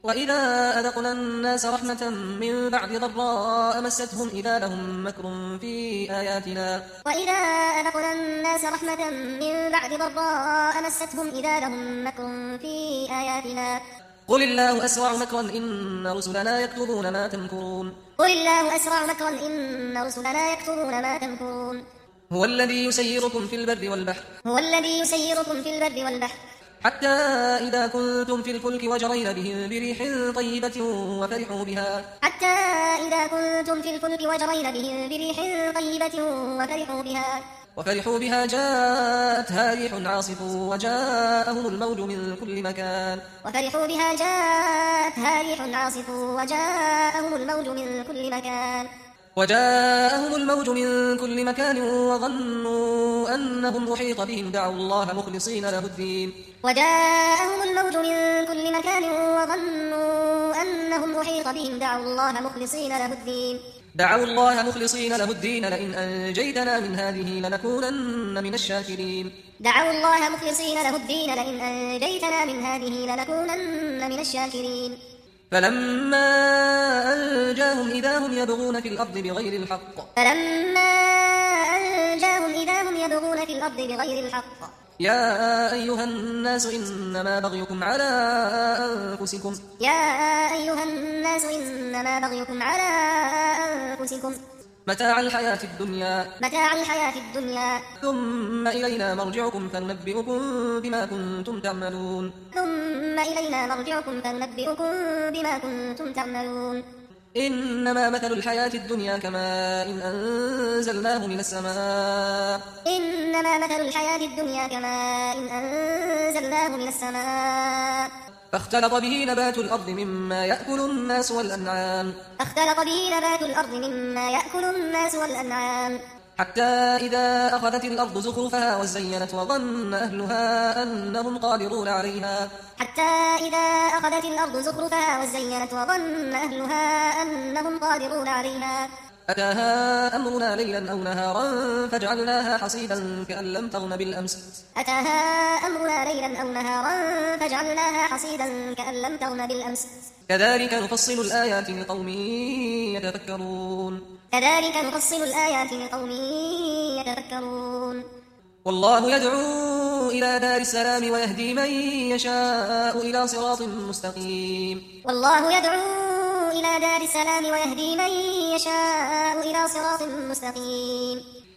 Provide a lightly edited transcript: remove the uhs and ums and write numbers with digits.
وإذا أذقنا الناس رحمة من بعد ضراء مستهم إذا لهم مكر في آياتنا وإذا أذقنا الناس رحمة من بعد ضراء مستهم إذا لهم مكر في آياتنا قل الله أسرع مكرا إن رسلنا يكتبون ما تمكرون قل الله أسرع مكرا إن رسلنا يكتبون ما تمكرون هو الذي يسيركم في البر والبحر هو الذي يسيركم في البر والبحر حتى إذا كنتم في الفلك وجرين بهم بريح طيبة وفرحوا بها حتى إذا كنتم في الفلك وجرين بهم بريح طيبة وفرحوا بها جاءتها ريح عاصف وجاءهم الموج من كل مكان وظنوا أنهم أحيط بهم دعوا الله مخلصين له الدين لئن أنجيتنا من هذه لنكونن من الشاكرين فلما أنجاهم إذا هم يبغون في الأرض بغير الحق يا أيها الناس إنما بغيكم على أنفسكم متاع الحياة الدنيا ثم إلينا مرجعكم فننبئكم بما كنتم تعملون إنما مثل الحياة الدنيا كماء إن أنزلناه من السماء فاختلط به نبات الأرض مما يأكل الناس والأنعام حتى إذا أخذت الأرض زخرفها وزينت وظن أهلها أنهم قادرون عليها أتاها أمرنا ليلا أو نهارا فجعلناها حصيدا كأن لم تغن بالأمس كذلك نفصل الآيات لقوم يتفكرون والله يدعو إلى دار السلام ويهدي من يشاء إلى صراط مستقيم